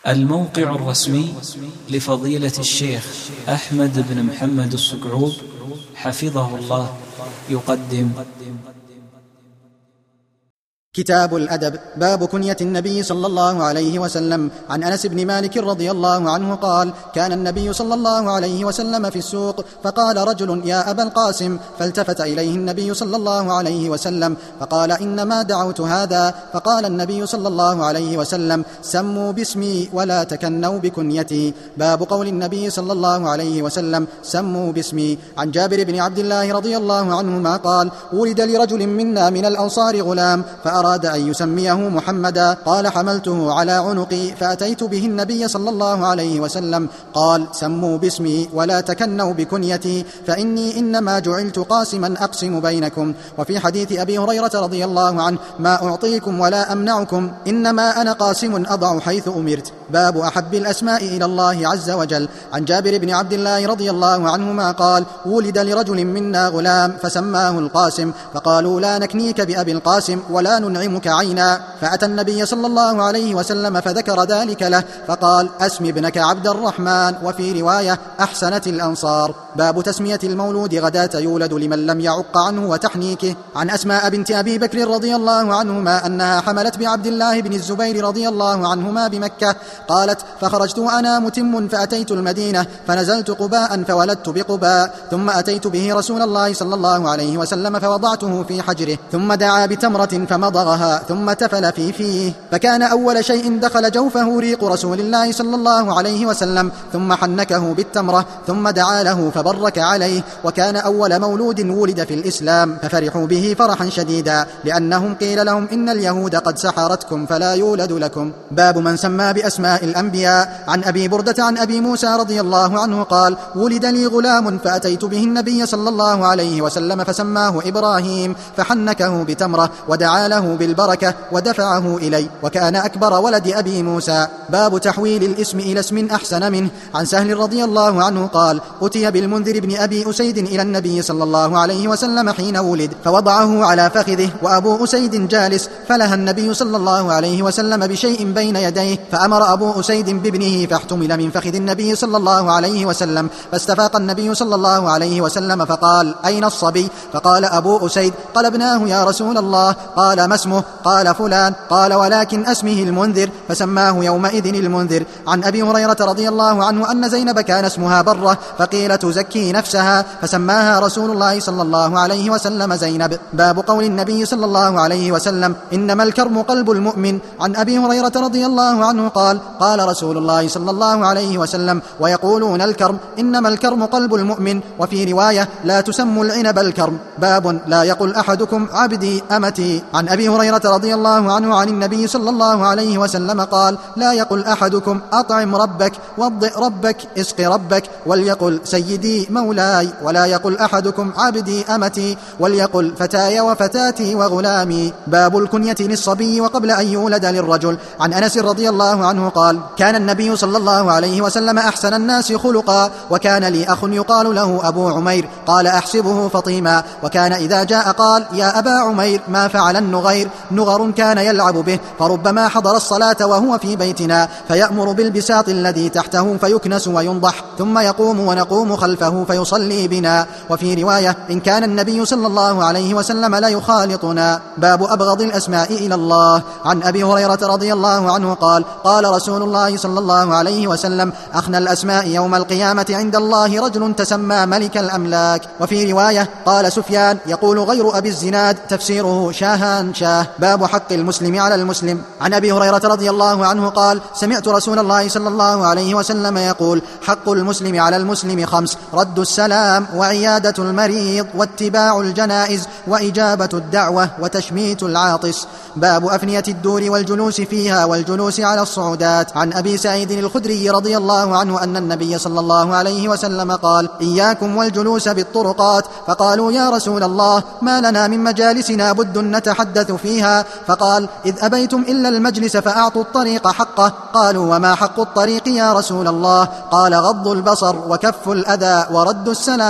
الموقع الرسمي لفضيلة الشيخ أحمد بن محمد السكعوب حفظه الله يقدم كتاب الأدب. باب كنية النبي صلى الله عليه وسلم. عن أنس بن مالك رضي الله عنه قال: كان النبي صلى الله عليه وسلم في السوق، فقال رجل: يا أبا القاسم، فالتفت إليه النبي صلى الله عليه وسلم فقال: إنما دعوت هذا. فقال النبي صلى الله عليه وسلم: سموا باسمي ولا تكنوا بكنيتي. باب قول النبي صلى الله عليه وسلم: سموا باسمي. عن جابر بن عبد الله رضي الله عنهما قال: ولد لرجل منا من الأنصار غلام، فأراد أن يسميه محمدا، قال: حملته على عنقي فأتيت به النبي صلى الله عليه وسلم، قال: سموا باسمي ولا تكنوا بكنيتي، فإني إنما جعلت قاسما أقسم بينكم. وفي حديث أبي هريرة رضي الله عنه: ما أعطيكم ولا أمنعكم، إنما أنا قاسم أضع حيث أمرت. باب أحب الأسماء إلى الله عز وجل. عن جابر بن عبد الله رضي الله عنهما قال: ولد لرجل منا غلام فسماه القاسم، فقالوا: لا نكنيك بأبي القاسم ولا ننعمك عينا. فأتى النبي صلى الله عليه وسلم فذكر ذلك له، فقال: أسم ابنك عبد الرحمن. وفي رواية: أحسنت الأنصار. باب تسمية المولود غداة يولد لمن لم يعق عنه وتحنيكه. عن أسماء بنت أبي بكر رضي الله عنهما أنها حملت بعبد الله بن الزبير رضي الله عنهما بمكة. قالت: فخرجت وأنا متم فأتيت المدينة، فنزلت قباء فولدت بقباء، ثم أتيت به رسول الله صلى الله عليه وسلم فوضعته في حجره، ثم دعا بتمرة فمضغها، ثم تفل في فيه، فكان أول شيء دخل جوفه ريق رسول الله صلى الله عليه وسلم، ثم حنكه بالتمرة، ثم دعا له فبرك عليه، وكان أول مولود ولد في الإسلام، ففرحوا به فرحا شديدا، لأنهم قيل لهم: إن اليهود قد سحرتكم فلا يولد لكم. باب من سمى بأسماء الأنبياء. عن أبي بردة عن أبي موسى رضي الله عنه قال: ولد لي غلام فأتيت به النبي صلى الله عليه وسلم فسماه إبراهيم، فحنكه بتمرة ودعا له بالبركة ودفعه إلي، وكان أكبر ولد أبي موسى. باب تحويل الاسم إلى اسم أحسن منه. عن سهل رضي الله عنه قال: أتي بالمنذر بن أبي أسيد إلى النبي صلى الله عليه وسلم حين ولد، فوضعه على فخذه وأبو أسيد جالس، فلها النبي صلى الله عليه وسلم بشيء بين يديه، فأمر أبو أسيد بابنه فاحتمل من فخذ النبي صلى الله عليه وسلم، فاستفاق النبي صلى الله عليه وسلم فقال: أين الصبي؟ فقال أبو أسيد: قلبناه يا رسول الله. قال: ما اسمه؟ قال: فلان. قال: ولكن اسمه المنذر، فسماه يومئذ المنذر. عن أبي هريرة رضي الله عنه أن زينب كان اسمها برة، فقيل تزكي نفسها، فسماها رسول الله صلى الله عليه وسلم زينب. باب قول النبي صلى الله عليه وسلم: إنما الكرم قلب المؤمن. عن أبي هريرة رضي الله عنه قال: قال رسول الله صلى الله عليه وسلم: ويقولون الكرم، إنما الكرم قلب المؤمن. وفي رواية: لا تسموا العنب الكرم. باب لا يقل أحدكم عبدي أمتي. عن أبي هريرة رضي الله عنه عن النبي صلى الله عليه وسلم قال: لا يقل أحدكم أطعم ربك، وضئ ربك، اسق ربك، وليقل سيدي مولاي. ولا يقل أحدكم عبدي أمتي، وليقل فتاي وفتاتي وغلامي. باب الكنية للصبي وقبل أن يولد للرجل. عن أنس رضي الله عنه قال: كان النبي صلى الله عليه وسلم أحسن الناس خلقا، وكان لي أخ يقال له أبو عمير، قال: أحسبه فطيما، وكان إذا جاء قال: يا أبا عمير، ما فعل النغير؟ نغر كان يلعب به، فربما حضر الصلاة وهو في بيتنا، فيأمر بالبساط الذي تحته فيكنس وينضح، ثم يقوم ونقوم خلفه فيصلي بنا. وفي رواية: إن كان النبي صلى الله عليه وسلم لا يخالطنا. باب أبغض الأسماء إلى الله. عن أبي هريرة رضي الله عنه قال: قال رسول الله صلى الله عليه وسلم: أخنى الأسماء يوم القيامة عند الله رجل تسمى ملك الأملاك. وفي رواية: قال سفيان: يقول غير أبي الزناد تفسيره شاهان شاه. باب حق المسلم على المسلم. عن أبي هريرة رضي الله عنه قال: سمعت رسول الله صلى الله عليه وسلم يقول: حق المسلم على المسلم 5: رد السلام، وعيادة المريض، واتباع الجنائز، وإجابة الدعوة، وتشميت العاطس. باب أفنية الدور والجلوس فيها والجلوس على الصعودات. عن أبي سعيد الخدري رضي الله عنه أن النبي صلى الله عليه وسلم قال: إياكم والجلوس بالطرقات. فقالوا: يا رسول الله، ما لنا من مجالسنا بد نتحدث فيها؟ فقال: إذ أبيتم إلا المجلس فأعطوا الطريق حقه. قالوا: وما حق الطريق يا رسول الله؟ قال: غض البصر، وكف الأذى، ورد السلام.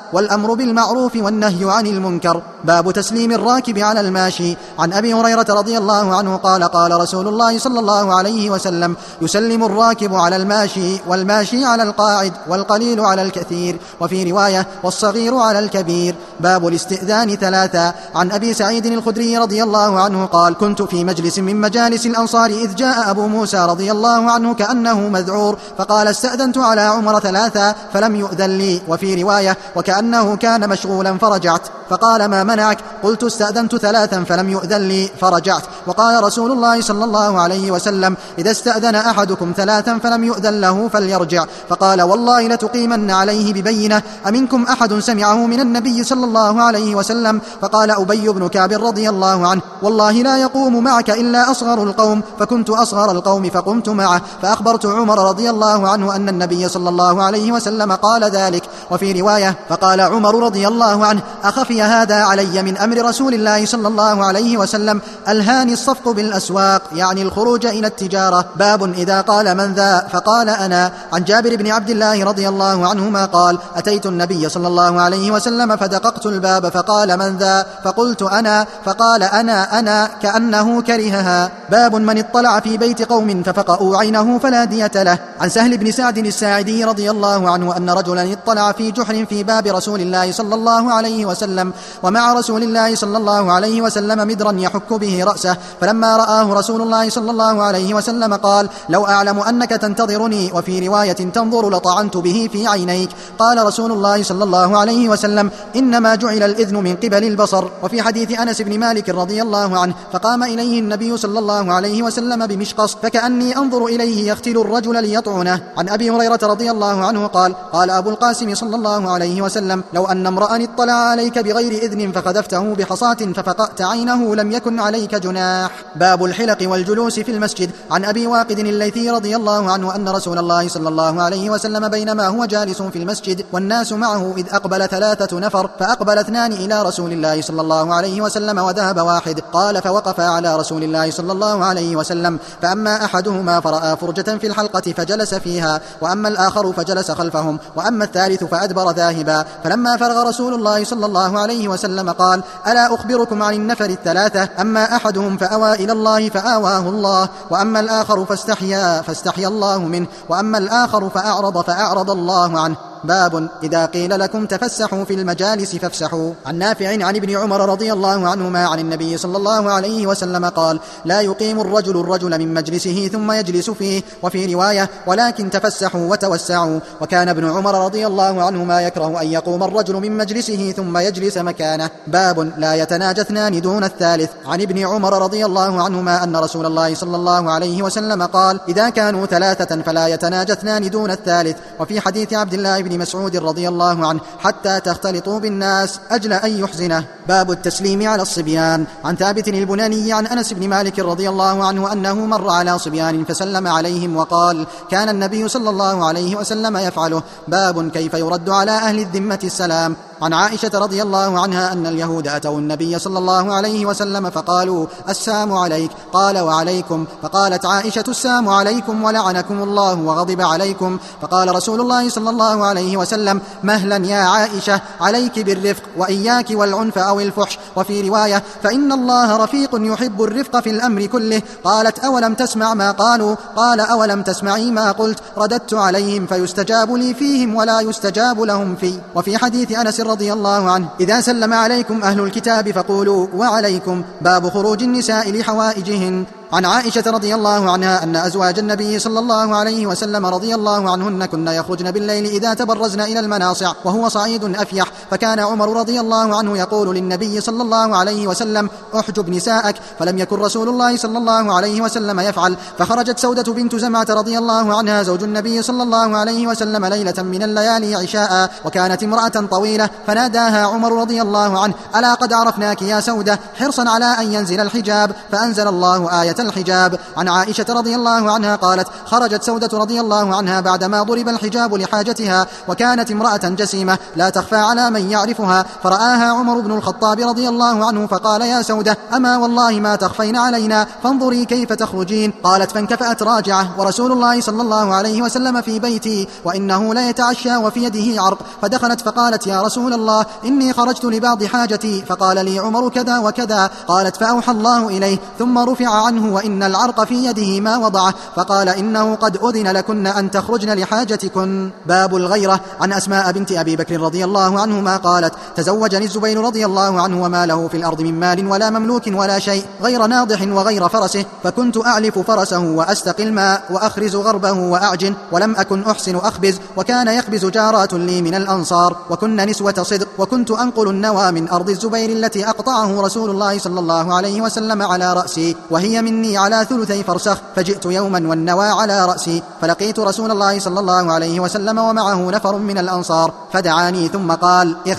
والأمر بالمعروف والنهي عن المنكر. باب تسليم الراكب على الماشي. عن أبي هريرة رضي الله عنه قال قال رسول الله صلى الله عليه وسلم: يسلم الراكب على الماشي، والماشي على القاعد، والقليل على الكثير، وفي رواية: والصغير على الكبير. باب الاستئذان 3. عن أبي سعيد الخدري رضي الله عنه قال: كنت في مجلس من مجالس الأنصار إذ جاء أبو موسى رضي الله عنه كأنه مذعور، فقال: استأذنت على عمر 3 فلم يؤذن لي. وفي رواية: وكأنه كان مشغولا فرجعت. فقال: ما منعك؟ قلت: استأذنت 3 فلم يؤذن لي فرجعت. وقال رسول الله صلى الله عليه وسلم: إذا استأذن أحدكم 3 فلم يؤذن له فليرجع. فقال: والله لتقيمن عليه ببينة، أمنكم أحد سمعه من النبي صلى الله عليه وسلم؟ فقال أبي بن كعب رضي الله عنه: والله لا يقوم معك إلا أصغر القوم، فكنت أصغر القوم فقمت معه، فأخبرت عمر رضي الله عنه أن النبي صلى الله عليه وسلم قال ذلك. وفي رواية: فقال عمر رضي الله عنه: أخفي هذا علي من أمر رسول الله صلى الله عليه وسلم، ألهاني الصفق بالأسواق، يعني الخروج إلى التجارة. باب إذا قال من ذا فقال أنا. عن جابر بن عبد الله رضي الله عنهما قال: أتيت النبي صلى الله عليه وسلم فدققت الباب فقال: من ذا؟ فقلت: أنا. فقال: أنا كأنه كرهها. باب من اطلع في بيت قوم ففقأوا عينه فلا دية له. عن سهل بن سعد الساعدي رضي الله عنه أن رجلا اطلع في جحر في باب رسول الله صلى الله عليه وسلم، ومع رسول الله صلى الله عليه وسلم مدرا يحك به رأسه، فلما رآه رسول الله صلى الله عليه وسلم قال: لو أعلم أنك تنتظرني، وفي رواية: تنظر، لطعنت به في عينيك. قال رسول الله صلى الله عليه وسلم: إنما جعل الإذن من قبل البصر. وفي حديث أنس بن مالك رضي الله عنه: فقام إليه النبي صلى الله عليه وسلم بمشقص، فكأني أنظر إليه يقتل الرجل ليطعنه. عن أبي هريرة رضي الله عنه قال: قال أبو القاسم صلى الله عليه وسلم: لو أن امرأ اطلع عليك بغير إذن فخذفته بحصاة ففقأت عينه لم يكن عليك جناح. باب الحلق والجلوس في المسجد. عن أبي واقد الليثي رضي الله عنه أن رسول الله صلى الله عليه وسلم بينما هو جالس في المسجد والناس معه إذ أقبل 3 نفر، فأقبل 2 إلى رسول الله صلى الله عليه وسلم وذهب واحد. قال: فوقف على رسول الله صلى الله عليه وسلم، فأما أحدهما فرأى فرجة في الحلقة فجلس فيها، وأما الآخر فجلس خلفهم، وأما الثالث فأدبر ذاهبا. فلما فرغ رسول الله صلى الله عليه وسلم قال: ألا أخبركم عن النفر 3؟ أما أحدهم فأوى إلى الله فآواه الله، وأما الآخر فاستحيا الله منه، وأما الآخر فأعرض الله عنه. باب إذا قيل لكم تفسحوا في المجالس فافسحوا. عن نافع عن ابن عمر رضي الله عنهما عن النبي صلى الله عليه وسلم قال: لا يقيم الرجل من مجلسه ثم يجلس فيه. وفي رواية: ولكن تفسحوا وتوسعوا. وكان ابن عمر رضي الله عنهما يكره أن يقوم الرجل من مجلسه ثم يجلس مكانه. باب لا يتناجى 2 دون الثالث. عن ابن عمر رضي الله عنهما أن رسول الله صلى الله عليه وسلم قال: إذا كانوا 3 فلا يتناجى 2 دون الثالث. وفي حديث عبد الله بن مسعود رضي الله عنه: حتى تختلطوا بالناس أجل أن يحزنه. باب التسليم على الصبيان. عن ثابت البناني عن أنس بن مالك رضي الله عنه أنه مر على صبيان فسلم عليهم وقال: كان النبي صلى الله عليه وسلم يفعله. باب كيف يرد على أهل الذمة السلام. عن عائشة رضي الله عنها أن اليهود أتوا النبي صلى الله عليه وسلم فقالوا: السلام عليك. قال: وعليكم. فقالت عائشة: السلام عليكم ولعنكم الله وغضب عليكم. فقال رسول الله صلى الله عليه وسلم: مهلا يا عائشة، عليك بالرفق، وإياك والعنف أو الفحش. وفي رواية: فإن الله رفيق يحب الرفق في الأمر كله. قالت: أولم تسمع ما قالوا؟ قال: أولم تسمعي ما قلت؟ رددت عليهم فيستجاب لي فيهم ولا يستجاب لهم في. وفي حديث أنس رضي الله عنه: إذا سلم عليكم أهل الكتاب فقولوا وعليكم. باب خروج النساء لحوائجهن. عن عائشة رضي الله عنها أن أزواج النبي صلى الله عليه وسلم رضي الله عنهن كن يخرجن بالليل إذا تبرزن إلى المناصع وهو صعيد أفيح، فكان عمر رضي الله عنه يقول للنبي صلى الله عليه وسلم: احجب نساءك، فلم يكن رسول الله صلى الله عليه وسلم يفعل. فخرجت سودة بنت زمعة رضي الله عنها زوج النبي صلى الله عليه وسلم ليلة من الليالي عشاء، وكانت امرأة طويلة، فناداها عمر رضي الله عنه: ألا قد عرفناك يا سودة، حرصا على أن ينزل الحجاب، فأنزل الله آية الحجاب. عن عائشة رضي الله عنها قالت: خرجت سودة رضي الله عنها بعدما ضرب الحجاب لحاجتها، وكانت امرأة جسيمة لا تخفى على من يعرفها، فرآها عمر بن الخطاب رضي الله عنه فقال: يا سودة، أما والله ما تخفين علينا، فانظري كيف تخرجين. قالت: فانكفأت راجعة، ورسول الله صلى الله عليه وسلم في بيتي، وإنه لا يتعشى وفي يده عرق. فدخلت فقالت: يا رسول الله، إني خرجت لبعض حاجتي، فقال لي عمر كذا وكذا. قالت: فأوحى الله إليه ثم رفع عنه، وإن العرق في يده ما وضعه، فقال: إنه قد أذن لكن أن تخرجن لحاجتكن. باب الغيرة. عن أسماء بنت أبي بكر رضي الله عنهما قالت: تزوجني الزبير رضي الله عنه وما له في الأرض من مال ولا مملوك ولا شيء غير ناضح وغير فرسه، فكنت أعلف فرسه وأستقي الماء وأخرز غربه وأعجن، ولم أكن أحسن أخبز، وكان يخبز جارات لي من الأنصار، وكن نسوة صدق، وكنت أنقل النوى من أرض الزبير التي أقطعه رسول الله صلى الله عليه وسلم على رأسي، وهي مني على 2 فرسخ. فجئت يوما والنوى على رأسي، فلقيت رسول الله صلى الله عليه وسلم ومعه نفر من الأنصار، فدعاني ثم قال: إخ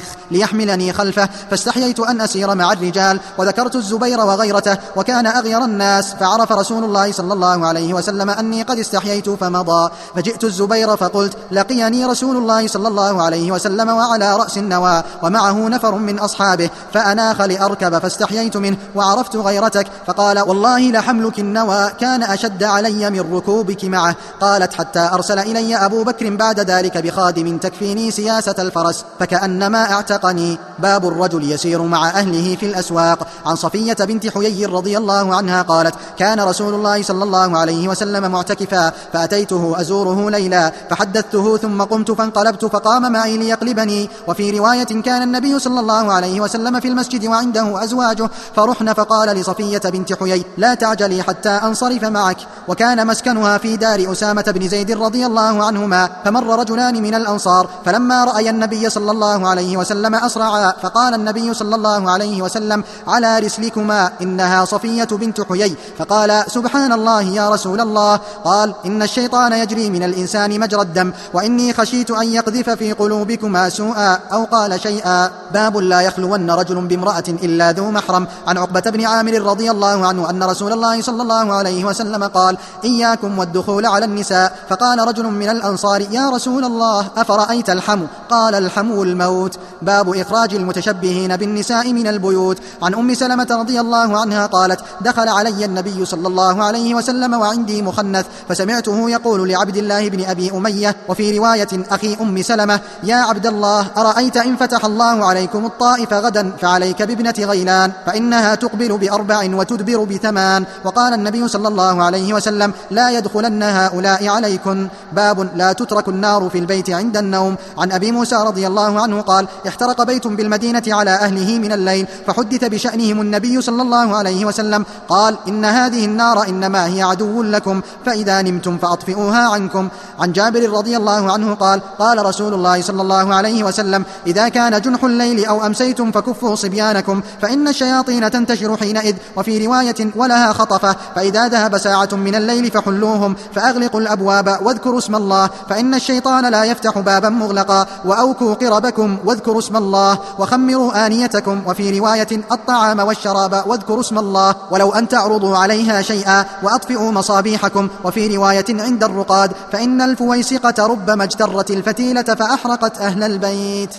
ليحملني خلفه، فاستحييت أن أسير مع الرجال، وذكرت الزبير وغيرته، وكان أغير الناس، فعرف رسول الله صلى الله عليه وسلم أني قد استحييت فمضى. فجئت الزبير فقلت: لقيني رسول الله صلى الله عليه وسلم وعلى رأس النوى ومعه نفر من أصحابه، فأناخ لأركب، فاستحييت منه وعرفت غيرتك، فقال: والله لحملك النوى كان أشد علي من ركوبك معه. قالت: حتى أرسل إلي أبو بكر بعد ذلك بخادم تكفيني سياسة الفرس، فكأنما اعتقني. باب الرجل يسير مع أهله في الأسواق. عن صفية بنت حيي رضي الله عنها قالت: كان رسول الله صلى الله عليه وسلم معتكفا، فأتيته أزوره ليلا، فحدثته ثم قمت فانقلبت، فقام معي ليقلبني. وفي رواية: كان النبي صلى الله عليه وسلم في المسجد وعنده أزواجه، فرحن، فقال لصفية بنت حيي: لا تعجلي حتى أنصرف معك. وكان مسكنها في دار أسامة بن زيد رضي الله عنهما، فمر رجلان من الأنصار، فلما رأي النبي صلى الله عليه وسلم أسرعا، فقال النبي صلى الله عليه وسلم: على رسلكما، إنها صفية بنت حيي. فقال: سبحان الله يا رسول الله. قال: إن الشيطان يجري من الإنسان مجرى الدم، وإني خشيت أن يقذف في قلوبكما سوءا، أو قال شيئا. باب لا يخلون رجل بامرأة إلا ذو محرم. عن عقبة بن عامر رضي الله عنه أن رسول الله صلى الله عليه وسلم قال: إياكم والدخول على النساء. فقال رجل من الأنصار: يا رسول الله، أفرأيت الحمو؟ قال: الحمو الموت. باب إخراج المتشبهين بالنساء من البيوت. عن أم سلمة رضي الله عنها قالت: دخل علي النبي صلى الله عليه وسلم وعندي مخنث، فسمعته يقول لعبد الله بن أبي أمية، وفي رواية أخي أم سلمة: يا عبد الله، أرأيت إن فتح الله عليكم الطائف غدا، فعليك بابنة غيلان، فإنها تقبل ب4 وتدبر ب8. وقال النبي صلى الله عليه وسلم: لا يدخلن هؤلاء عليكن. باب لا تترك النار في البيت عند النوم. عن أبي موسى رضي الله عنه قال: احترق بيت بالمدينة على أهله من الليل، فحدث بشأنهم النبي صلى الله عليه وسلم، قال: إن هذه النار إنما هي عدو لكم، فإذا نمتم فأطفئوها عنكم. عن جابر رضي الله عنه قال: قال رسول الله صلى الله عليه وسلم: إذا كان جنح الليل أو أمسيتم فكفوا صبيانكم، فإن الشياطين تنتشر حينئذ. وفي رواية: ولها خطفة، فإذا ذهب ساعة من الليل فحلوهم، فأغلقوا الأبواب واذكروا اسم الله، فإن الشيطان لا يفتح بابا مغلقا. وأوكوا قربكم واذكروا اسم الله، وخمروا آنيتكم. وفي رواية: الطعام والشراب واذكروا اسم الله، ولو أن تعرضوا عليها شيئا، وأطفئوا مصابيحكم. وفي رواية عند الرقاد: فإن الفويسقة ربما اجترت الفتيلة فأحرقت أهل البيت.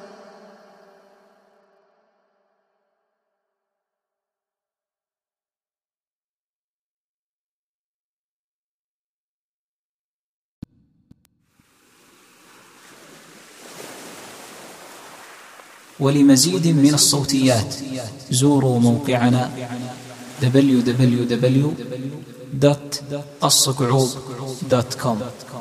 ولمزيد من الصوتيات زوروا موقعنا www.الصقعوب.com.